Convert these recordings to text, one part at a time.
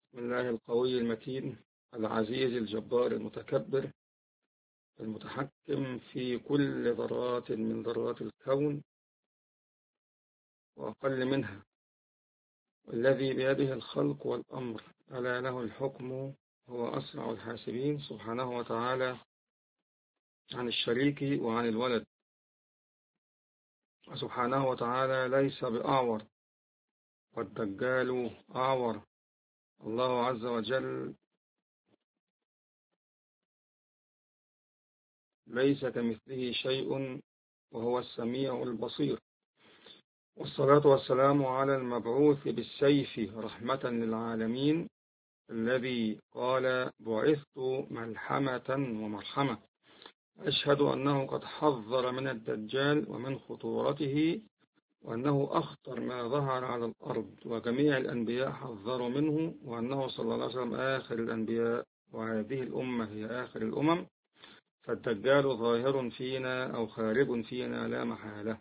بسم الله القوي المتين العزيز الجبار المتكبر المتحكم في كل ذرات من ذرات الكون وأقل منها، والذي بيده الخلق والأمر، ألا له الحكم، هو أسرع الحاسبين سبحانه وتعالى عن الشريك وعن الولد، وسبحانه وتعالى ليس بأعور، والدجال أعور. الله عز وجل ليس كمثله شيء وهو السميع البصير. والصلاة والسلام على المبعوث بالسيف رحمة للعالمين، الذي قال: بعثت ملحمة ومرحمة. أشهد أنه قد حذر من الدجال ومن خطورته، وأنه أخطر ما ظهر على الأرض، وجميع الأنبياء حذروا منه، وأنه صلى الله عليه وسلم آخر الأنبياء، وهذه الأمة هي آخر الأمم، فالدجال ظاهر فينا أو خارج فينا لا محالة.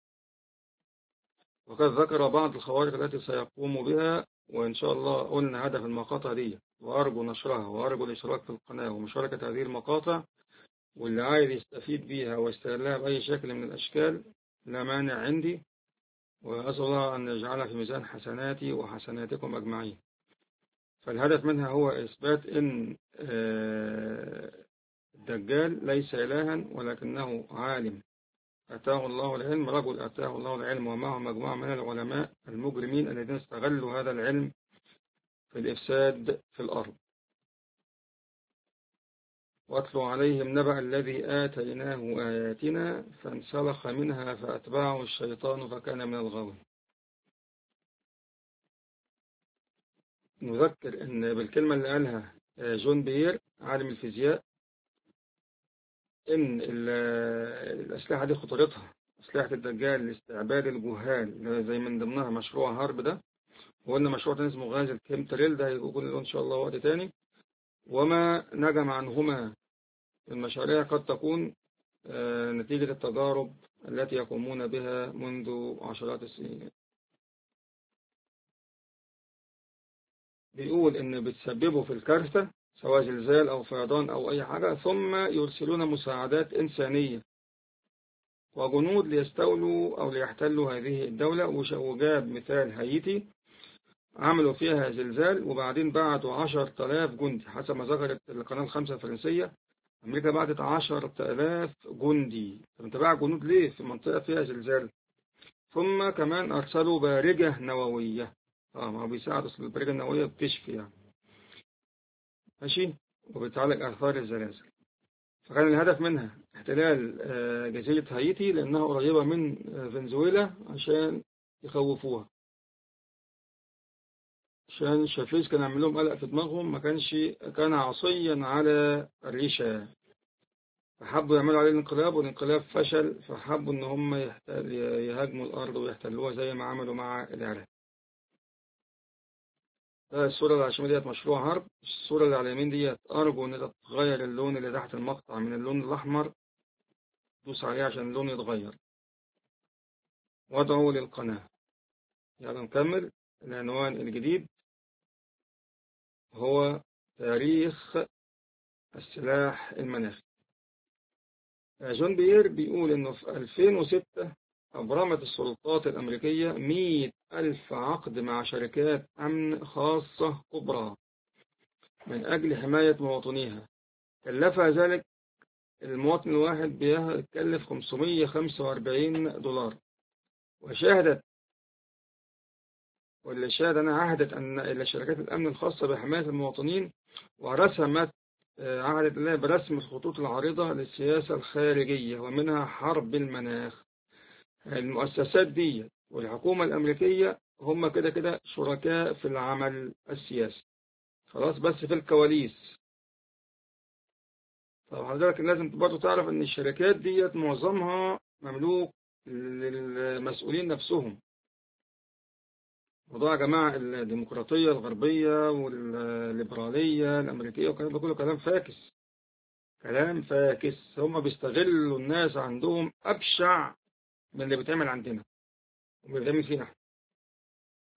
وقد ذكر بعض الخوارق التي سيقوم بها، وإن شاء الله قلنا هدف المقاطع دي، وأرجو نشرها وأرجو الاشتراك في القناة ومشاركة هذه المقاطع، واللي عايز يستفيد بيها ويستغلها بأي شكل من الأشكال لا مانع عندي، وأسأل الله أن يجعلها في ميزان حسناتي وحسناتكم أجمعين. فالهدف منها هو إثبات أن الدجال ليس إلها ولكنه عالم أتاه الله العلم، رجل أتاه الله العلم ومعه مجموعة من العلماء المجرمين الذين استغلوا هذا العلم في الإفساد في الأرض. واتلوا عليهم نبأ الذي آتيناه آياتنا فانسلخ منها فأتبعه الشيطان فكان من الغاوين. نذكر أن بالكلمة اللي قالها جون بير عالم الفيزياء، إن الأسلحة دي خطورتها، أسلحة الدجال لاستعباد الجهال، زي من ضمنها مشروع هارب ده، وقلنا مشروع تاني اسمه غاز الكيمتريل، ده هيكون له إن شاء الله وقت تاني. وما نجم عنهما المشاريع قد تكون نتيجة التجارب التي يقومون بها منذ عشرات السنين. بيقول إن بتسببوا في الكارثة، سواء زلزال أو فيضان أو أي حاجة، ثم يرسلون مساعدات إنسانية وجنود ليستولوا أو ليحتلوا هذه الدولة. وجاب مثال هايتي، عملوا فيها زلزال وبعدين بعتوا 10,000 جندي حسب ما ذكرت القناة الخمسة الفرنسية. أمريكا بعتت 10,000 جندي. طب انت باع جنود ليه في منطقة فيها زلزال؟ ثم كمان أرسلوا بارجة نووية. ما هو بيساعد، أصل البارجة النووية بتشفي يعني، ماشي، وبتعالج آثار الزلازل. فكان الهدف منها احتلال جزيرة هايتي لأنها قريبة من فنزويلا، عشان يخوفوها، عشان الشافعيز كان عامل لهم قلق في دماغهم، ما كان عصيا على الريشة، فحبوا يعملوا عليه الانقلاب، والانقلاب فشل، فحبوا ان هم يهاجموا الارض ويحتلوها زي ما عملوا مع العراق. ده الصورة اللي على الشمال ديت مشروع هرب. الصورة اللي على اليمين ديت أرجو إن تغير اللون اللي تحت المقطع من اللون الأحمر، دوس عليه عشان اللون يتغير، وادعوا للقناة. يلا نكمل. العنوان الجديد هو تاريخ السلاح المناخي. جون بيير بيقول إنه في 2006 أبرمت السلطات الأمريكية 100,000 عقد مع شركات أمن خاصة كبرى من أجل حماية مواطنيها، كلفها ذلك المواطن الواحد بيكلف $545. واللي شاهد أنها عهدت أن إلى شركات الأمن الخاصة بحماية المواطنين، ورسمت عهدت لها برسم الخطوط العريضة للسياسة الخارجية، ومنها حرب المناخ. المؤسسات دي والحكومة الأمريكية هم كده كده شركاء في العمل السياسي، خلاص، بس في الكواليس. طب حضرتك لازم برضه تعرف ان الشركات دي معظمها مملوك للمسؤولين نفسهم. موضوع يا جماعة الديمقراطية الغربية والليبرالية الأمريكية والكلام ده كله كلام فاكس، كلام فاكس. هم بيستغلوا الناس عندهم أبشع من اللي بيتعمل عندنا ومن اللي بيتعمل فينا.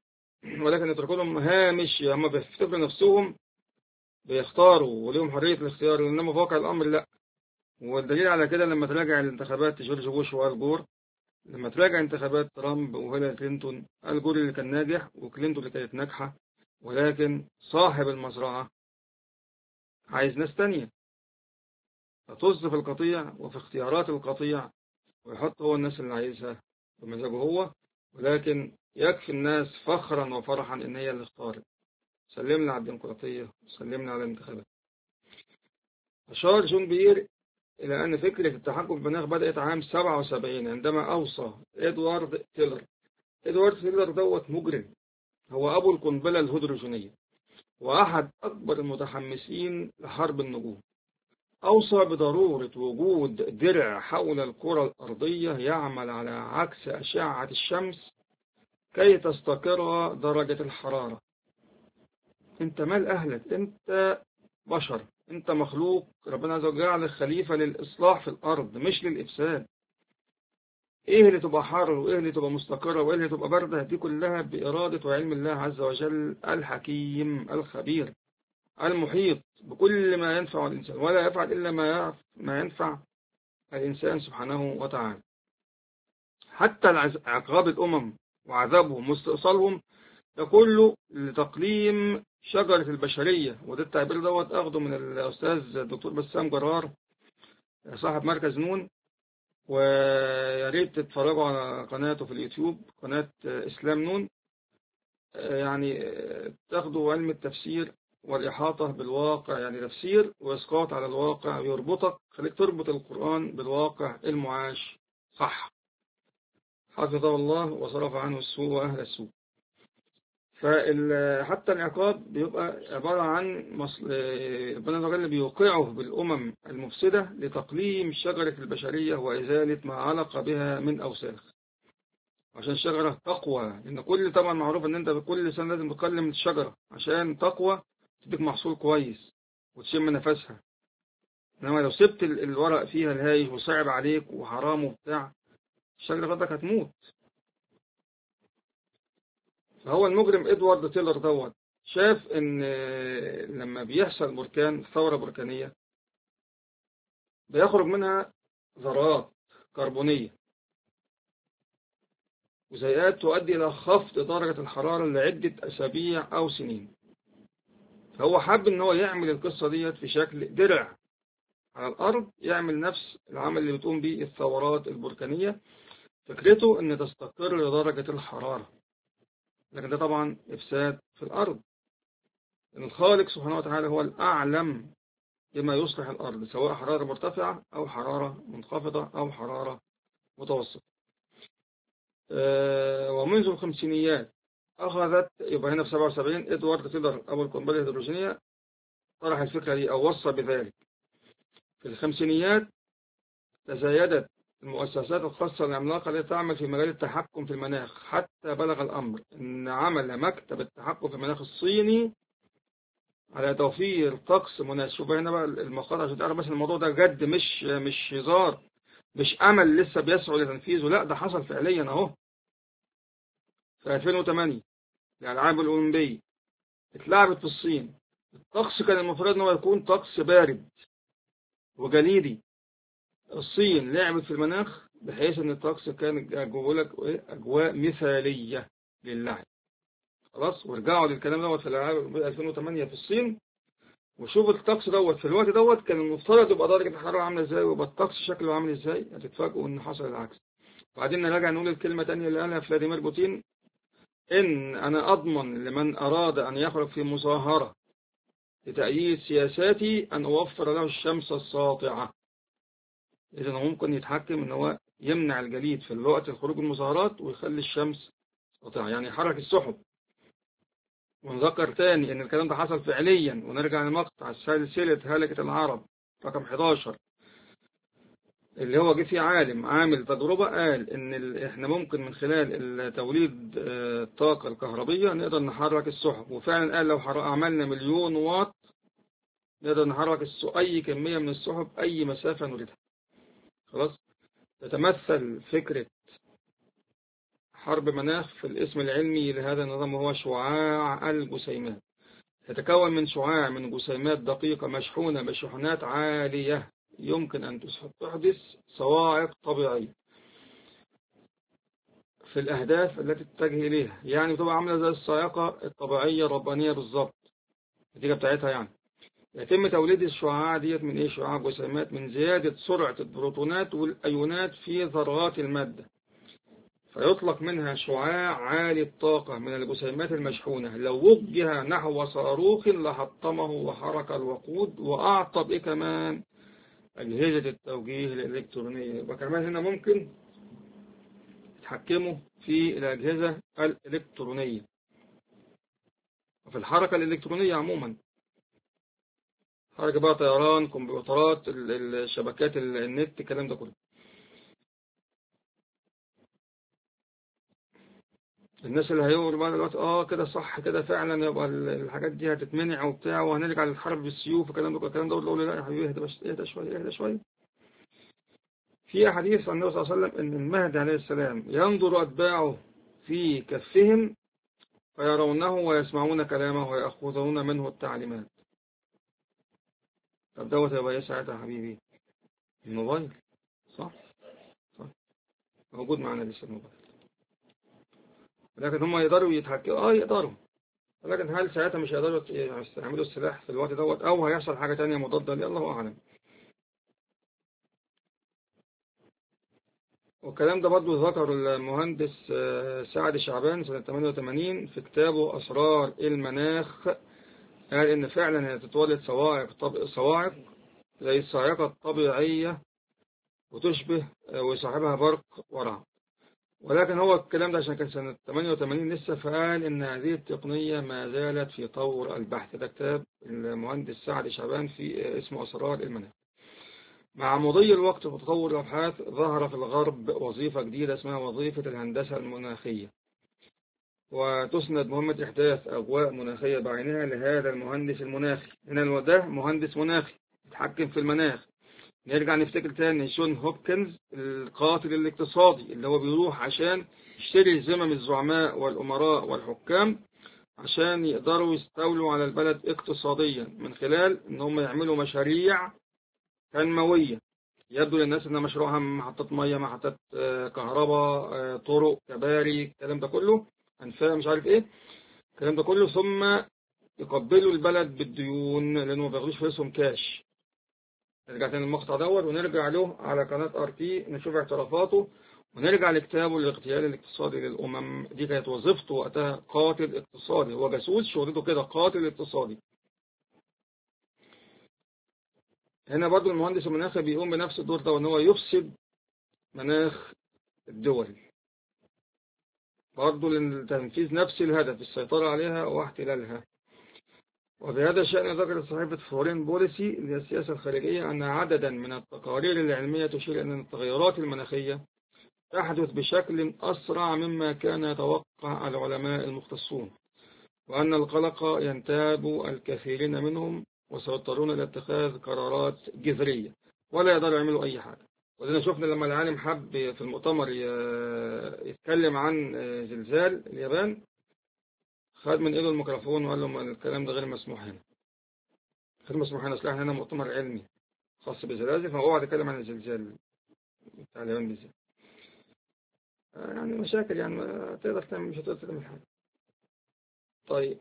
ولكن يتركوا لهم هامش، هم بيفتكروا نفسهم بيختاروا وليهم حرية الاختيار، إنما في واقع الأمر لا. والدليل على كده لما تراجع الانتخابات جورج بوش وآل جور، لما تراجع انتخابات ترامب وهيلاري كلينتون، آل جور اللي كان ناجح وكلينتون اللي كانت ناجحة، ولكن صاحب المزرعة عايز ناس تانية فتصدف القطيع وفي اختيارات القطيع، ويحط هو الناس اللي عايزها بمزاجه هو، ولكن يكفي الناس فخرا وفرحا إن هي اللي اختارت. سلمنا على الديمقراطية وسلمنا على الانتخابات. أشار جون بير إلى أن فكرة التحكم بالمناخ بدأت عام 77 عندما أوصى إدوارد تيلر. إدوارد تيلر دوت مجرم، هو أبو القنبلة الهيدروجينية وأحد أكبر المتحمسين لحرب النجوم. أوصى بضرورة وجود درع حول الكرة الأرضية يعمل على عكس أشعة الشمس كي تستقر درجة الحرارة. أنت مال أهلك؟ أنت بشر، أنت مخلوق ربنا عز وجل جعلك خليفة للإصلاح في الأرض مش للإفساد. إيه اللي تبقى حر وإيه اللي تبقى مستقرة وإيه اللي تبقى باردة؟ دي كلها بإرادة وعلم الله عز وجل الحكيم الخبير المحيط بكل ما ينفع الإنسان، ولا يفعل إلا ما ينفع الإنسان سبحانه وتعالى. حتى عقاب الأمم وعذابهم واستئصالهم ده كله لتقليم شجرة البشرية. وده التعبير دوت أخده من الأستاذ الدكتور بسام جرار صاحب مركز نون، ويا ريت تتفرجوا على قناته في اليوتيوب، قناة إسلام نون. يعني تاخدوا علم التفسير والإحاطة بالواقع، يعني تفسير وإسقاط على الواقع، ويربطك خليك تربط القرآن بالواقع المعاش صح. حفظه الله وصرف عنه السوء وأهل السوء. فحتى العقاب بيبقى عبارة عن ربنا تعالى بيوقعه بالأمم المفسدة لتقليم شجرة البشرية وإزالة ما علق بها من أوساخ، عشان الشجرة تقوى. لأن كل طبعا معروف إن أنت بكل سنة لازم تقلم الشجرة عشان تقوى، تديك محصول كويس وتشم نفسها. إنما لو سبت الورق فيها الهايش وصعب عليك وحرام وبتاع، الشجرة بتاعتك هتموت. فهو المجرم إدوارد تيلر دوت شاف إن لما بيحصل بركان، ثورة بركانية، بيخرج منها ذرات كربونية وزيئات تؤدي إلى خفض درجة الحرارة لعدة أسابيع أو سنين. فهو حب إن هو يعمل القصة ديت في شكل درع على الأرض، يعمل نفس العمل اللي بتقوم به الثورات البركانية. فكرته إن تستقر درجة الحرارة، لكن ده طبعا إفساد في الأرض. الخالق سبحانه وتعالى هو الأعلم بما يصلح الأرض، سواء حرارة مرتفعة أو حرارة منخفضة أو حرارة متوسطة. ومنذ الخمسينيات أخذت، يبقى هنا في 77 إدوارد تيلر أبو القنبلة الهيدروجينية طرح الفكرة دي أو وصى بذلك. في الخمسينيات تزايدت المؤسسات الخاصة العملاقة التي تعمل في مجال التحكم في المناخ، حتى بلغ الأمر أن عمل مكتب التحكم في المناخ الصيني على توفير طقس مناسب. شوف هنا بقى المقاطع عشان تعرف بس الموضوع ده جد، مش هزار، مش أمل لسه بيسعوا لتنفيذه، لا ده حصل فعليا أهو. في 2008 الألعاب الأولمبية اتلعبت في الصين. الطقس كان المفروض أنه يكون طقس بارد وجليدي. الصين لعبت في المناخ بحيث أن الطقس كان أجواء مثالية للعب. خلاص، ورجعوا للكلام دوت في الألعاب 2008 في الصين، وشوف الطقس دوت في الوقت دوت كان المفترض يبقى درجة الحرارة عاملة ازاي ويبقى الطقس شكله عامل ازاي. هتتفاجئوا ان حصل العكس. بعدين نرجع نقول الكلمة تانية اللي قالها فلاديمير بوتين، ان انا اضمن لمن اراد ان يخرج في مظاهرة لتأييد سياساتي ان اوفر له الشمس الساطعة. اذا هو ممكن يتحكم ان هو يمنع الجليد في الوقت الخروج المظاهرات ويخلي الشمس ساطعة، يعني يحرك السحب. ونذكر تاني ان الكلام ده حصل فعليا، ونرجع لمقطع سلسلة هلكة العرب رقم 11 اللي هو جه فيه عالم عامل تجربة قال ان احنا ممكن من خلال توليد الطاقة الكهربية نقدر نحرك السحب. وفعلا قال لو عملنا مليون واط نقدر نحرك اي كمية من السحب اي مسافة نريدها. خلاص، تتمثل فكرة حرب مناخ في الاسم العلمي لهذا النظام، وهو شعاع الجسيمات. يتكون من شعاع من جسيمات دقيقة مشحونة بشحنات عالية يمكن أن تحدث صواعق طبيعية في الأهداف التي تتجه إليها. يعني بتبقى عاملة زي الصاعقة الطبيعية الربانية بالظبط، النتيجة بتاعتها يعني. يتم توليد الشعاع ديت من إيه؟ شعاع جسيمات من زيادة سرعة البروتونات والأيونات في ذرات المادة، فيطلق منها شعاع عالي الطاقة من الجسيمات المشحونة. لو وجه نحو صاروخ لحطمه وحرك الوقود، وأعطى بإيه كمان؟ أجهزة التوجيه الإلكترونية. وكمان هنا ممكن يتحكموا في الأجهزة الإلكترونية وفي الحركة الإلكترونية عموما، حركة بقى طيران، كمبيوترات، الشبكات، النت، الكلام ده كله. الناس اللي هيقولوا بقى دلوقتي كده صح كده فعلا، يبقى الحاجات دي هتتمنع وبتاع وهنرجع للحرب بالسيوف والكلام ده الكلام ده، اقول لا يا حبيبي اهدى شويه اهدى شويه. في حديث عن النبي صلى الله عليه وسلم ان المهدي عليه السلام ينظر اتباعه في كفهم فيرونه ويسمعون كلامه ويأخذون منه التعليمات. طب دوت يبقى ايه ساعتها يا حبيبي؟ الموبايل. صح صح، موجود معانا لسه الموبايل، لكن هم يقدروا يتحكموا يقدروا، ولكن هل ساعتها مش هيقدروا يستعملوا السلاح في الوقت دوت، او هيحصل حاجة تانية مضادة ليه؟ الله اعلم. والكلام ده برضو ذكر المهندس سعد شعبان سنة 88 في كتابه أسرار المناخ. قال إن فعلا هي تتولد صواعق زي الصاعقة الطبيعية وتشبه ويصاحبها برق ورعد. ولكن هو الكلام ده عشان كان سنة 88 لسه، فقال إن هذه التقنية ما زالت في طور البحث. ده كتاب المهندس سعد شعبان في اسمه أسرار المناخ. مع مضي الوقت وتطور الأبحاث ظهر في الغرب وظيفة جديدة اسمها وظيفة الهندسة المناخية، وتسند مهمة إحداث أجواء مناخية بعينها لهذا المهندس المناخي. هنا ده مهندس مناخي يتحكم في المناخ. نرجع نفتكر تاني جون هوبكنز القاتل الاقتصادي اللي هو بيروح عشان يشتري ذمم الزعماء والأمراء والحكام عشان يقدروا يستولوا على البلد اقتصاديا من خلال ان هم يعملوا مشاريع تنموية. يبدو للناس ان مشروعها محطات مية، محطات كهرباء، طرق، كباري، الكلام ده كله، انفاق، مش عارف ايه الكلام ده كله، ثم يقبلوا البلد بالديون لانه ما بياخدوش فلوسهم كاش. نرجع تاني المقطع دوت ونرجع له على قناة ار تي نشوف اعترافاته، ونرجع لكتابه الاغتيال الاقتصادي للأمم. دي كانت وظيفته وقتها، قاتل اقتصادي، هو جاسوس شغلته كده، قاتل اقتصادي. هنا برضو المهندس المناخي بيقوم بنفس الدور ده، وان هو يفسد مناخ الدول برضو لتنفيذ نفس الهدف، السيطرة عليها واحتلالها. وبهذا الشأن ذكرت صحيفة فورين بوليسي اللي هي السياسة الخارجية أن عددا من التقارير العلمية تشير أن التغيرات المناخية تحدث بشكل أسرع مما كان يتوقع العلماء المختصون، وأن القلق ينتاب الكثيرين منهم وسيضطرون إلى اتخاذ قرارات جذرية ولا يقدروا يعملوا أي حاجة. وزينا شفنا لما العالم حب في المؤتمر يتكلم عن زلزال اليابان، خد من إيده الميكروفون وقال لهم الكلام ده غير مسموح هنا، غير مسموح هنا، أصل هنا مؤتمر علمي خاص بالزلازل، فهو قاعد يتكلم عن الزلزال بتاع اليابان بالذات. يعني مشاكل، يعني تقدر تعمل، مش هتقدر تعمل حاجة. طيب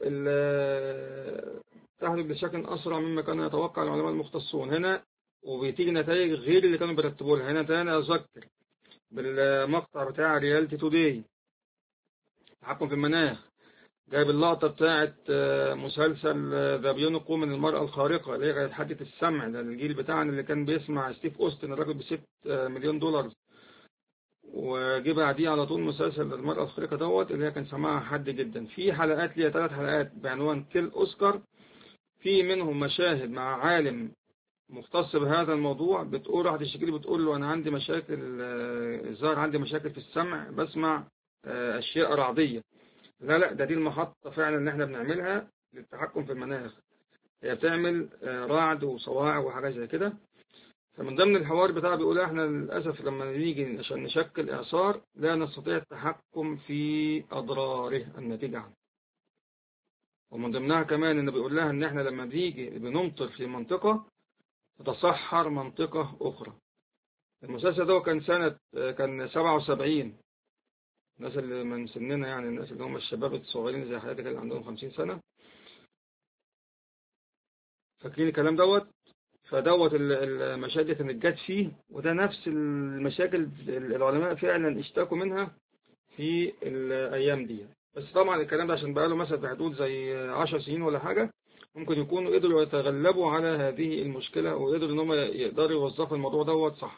تحدث بشكل أسرع مما كان يتوقع العلماء المختصون هنا، وبتيجي نتائج غير اللي كانوا بيرتبوا لها. هنا تاني أذكر بالمقطع بتاع ريالتي توداي تحكم في المناخ، جايب اللقطة بتاعت مسلسل ذا بيونقو من المرأة الخارقة اللي هي كانت حادة السمع، ده الجيل بتاعنا اللي كان بيسمع ستيف أوستن الراجل ب6 مليون دولار، وجي بعديه على طول مسلسل المرأة الخارقة دوت اللي هي كان سماعها حاد جدا. في حلقات ليها 3 حلقات بعنوان كيل أوسكار، في منهم مشاهد مع عالم مختص بهذا الموضوع، بتقول واحد الشكيل بتقول له أنا عندي مشاكل، الظاهر عندي مشاكل في السمع، بسمع أشياء رعدية. لا دي المحطة فعلا اللي احنا بنعملها للتحكم في المناخ، هي بتعمل رعد وصواعق وحاجات زي كده. فمن ضمن الحوار بتاعه بيقول احنا للأسف لما نيجي عشان نشكل إعصار لا نستطيع التحكم في أضراره الناتجة عنه. ومن ضمنها كمان إنه بيقول لها إن احنا لما بنيجي بنمطر في منطقة تتصحر منطقة أخرى. المسلسل ده كان 77. الناس اللي من سننا يعني الناس اللي هم الشباب الصغيرين زي حياتك اللي عندهم 50 سنة فاكرين الكلام دوت. فدوت المشاكل كانت جت فيه، وده نفس المشاكل العلماء فعلا اشتكوا منها في الأيام دي. بس طبعا الكلام ده عشان بقاله مثلا في حدود زي 10 سنين ولا حاجة، ممكن يكونوا قدروا يتغلبوا على هذه المشكلة وقدروا ان هم يقدروا يوظفوا الموضوع دوت صح.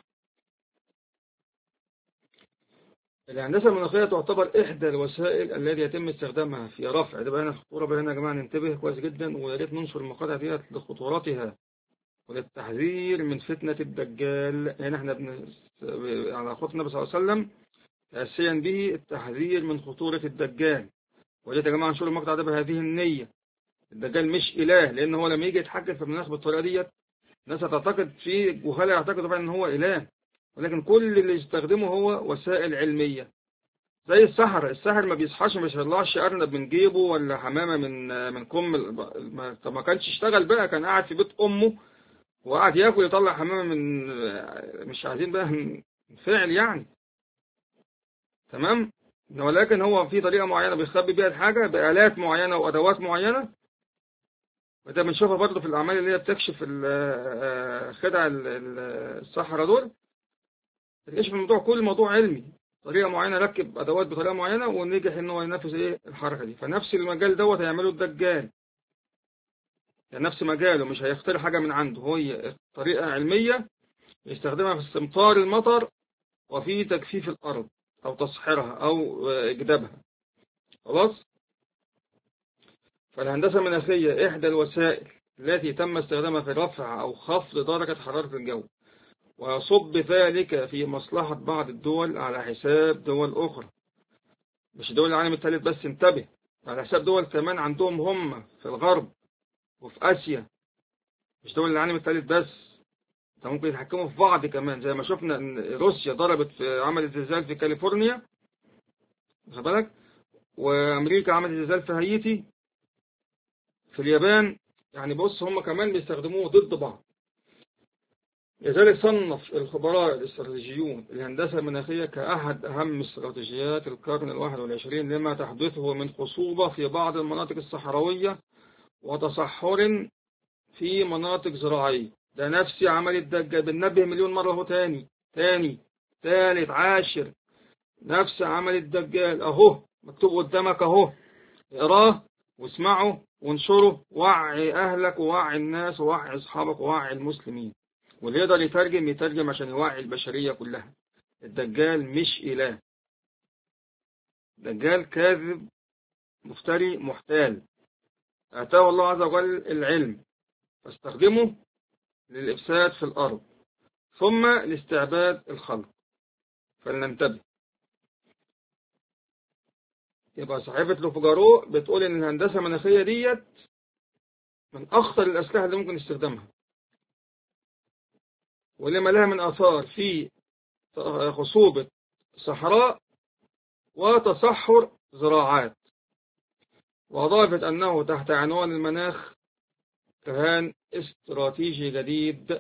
الهندسة المناخية تعتبر إحدى الوسائل التي يتم استخدامها في رفع، ده بقى هنا خطورة بقى هنا يا جماعة ننتبه كويس جدا، ويا ريت ننشر المقاطع ديت لخطورتها وللتحذير من فتنة الدجال. يعني احنا على خطة النبي صلى الله عليه وسلم تأسيا به التحذير من خطورة الدجال. وليت يا جماعة نشر المقطع ده بهذه النية. الدجال مش إله، لأن هو لما يجي يتحكم في المناخ بالطريقة ديت الناس هتعتقد في جهالة يعتقدوا طبعا إن هو إله، ولكن كل اللي يستخدمه هو وسائل علمية. زي السحر ما بيصحاش ما بيطلعش أرنب من جيبه ولا حمامة من كم طب ما كانش اشتغل بقى، كان قاعد في بيت أمه وقعد ياكل يطلع حمامة من مش عايزين بقى فعل يعني. تمام. ولكن هو في طريقة معينة بيخبي بيها الحاجة بآلات معينة وأدوات معينة، وده بنشوفها برضه في الأعمال اللي هي بتكشف خدع السحرة دول. بتكشف الموضوع كل موضوع علمي، طريقة معينة ركب أدوات بطريقة معينة ونجح إن هو ينفذ الحركة دي. فنفس المجال دوت هيعمله الدجال، يعني نفس مجاله، مش هيخترع حاجة من عنده، هي طريقة علمية يستخدمها في استمطار المطر وفي تجفيف الأرض أو تصحيرها أو إجدابها. خلاص. فالهندسة المناخية إحدى الوسائل التي تم استخدامها في رفع أو خفض درجة حرارة الجو، ويصب ذلك في مصلحة بعض الدول على حساب دول أخرى. مش دول العالم الثالث بس، انتبه، على حساب دول كمان عندهم هم في الغرب وفي آسيا. مش دول العالم الثالث بس، ده ممكن يتحكموا في بعض كمان، زي ما شفنا ان روسيا ضربت عملت زلزال في كاليفورنيا، واخد بالك، وامريكا عملت زلزال في هايتي، في اليابان. يعني بص هم كمان بيستخدموه ضد بعض. لذلك صنف الخبراء الاستراتيجيون الهندسة المناخية كأحد أهم استراتيجيات القرن ال21 لما تحدثه من خصوبة في بعض المناطق الصحراوية وتصحر في مناطق زراعية. ده نفسي عمل الدجال، بننبه مليون مرة اهو، تاني تالت عاشر، نفس عمل الدجال اهو مكتوب قدامك اهو، اقراه واسمعه وانشره، وعي اهلك ووعي الناس ووعي اصحابك ووعي المسلمين، واللي يقدر يترجم عشان يوعي البشرية كلها. الدجال مش اله، دجال كاذب مفتري محتال. اتاه الله عز وجل العلم فاستخدمه للإفساد في الأرض ثم لاستعباد الخلق، فلننتبه. يبقى صحيفة لوفجارو بتقول إن الهندسة المناخية ديت من أخطر الأسلحة اللي ممكن استخدامها، ولما لها من آثار في خصوبة صحراء وتصحر زراعات. وأضافت أنه تحت عنوان المناخ كيان استراتيجي جديد،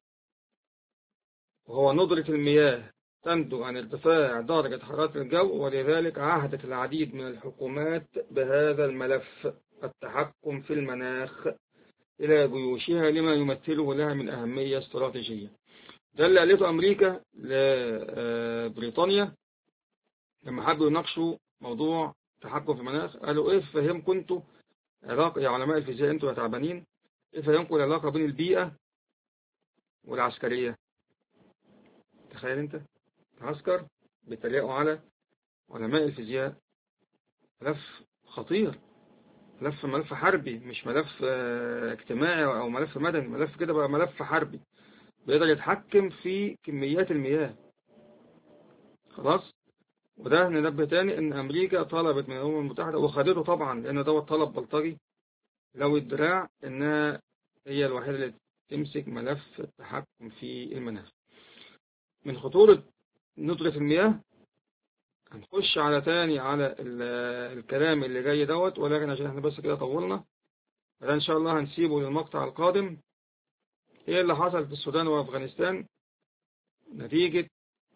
وهو ندرة المياه تنتج عن ارتفاع درجة حرارة الجو، ولذلك عهدت العديد من الحكومات بهذا الملف، التحكم في المناخ، إلى جيوشها لما يمثله لها من أهمية استراتيجية. ده اللي قالته أمريكا لبريطانيا لما حبوا يناقشوا موضوع تحكم في المناخ. قالوا إيه فهمكم أنتوا علاقة يا علماء الفيزياء، أنتوا يا تعبانين، إيه فهمكم العلاقة بين البيئة والعسكرية؟ تخيل أنت عسكر بيتريقوا على علماء الفيزياء. ملف خطير، ملف حربي، مش ملف اجتماعي أو ملف مدني، ملف كده بقى ملف حربي بيقدر يتحكم في كميات المياه. خلاص. وده ننبه تاني ان امريكا طلبت من الامم المتحدة وخدته طبعا، لان ده طلب بلطجي لو الدراع انها هي الوحيدة اللي تمسك ملف التحكم في المناخ. من خطورة ندرة المياه هنخش على تاني على الكلام اللي جاي دوت، ولكن عشان احنا بس كده طولنا، فده ان شاء الله هنسيبه للمقطع القادم. ايه اللي حصل في السودان وافغانستان نتيجة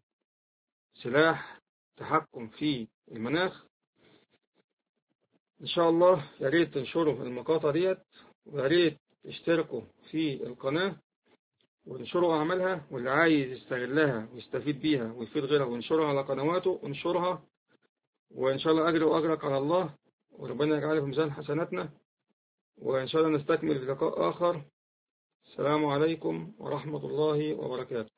سلاح تحكم في المناخ؟ ان شاء الله يا ريت تنشروا المقاطع ديت، ويا ريت تشتركوا في القناة وانشروا اعمالها، واللي عايز يستغلها ويستفيد بيها ويفيد غيرها وينشرها على قنواته انشرها، وان شاء الله اجري واجرك على الله، وربنا يجعله في ميزان حسناتنا، وان شاء الله نستكمل في لقاء اخر. السلام عليكم ورحمة الله وبركاته.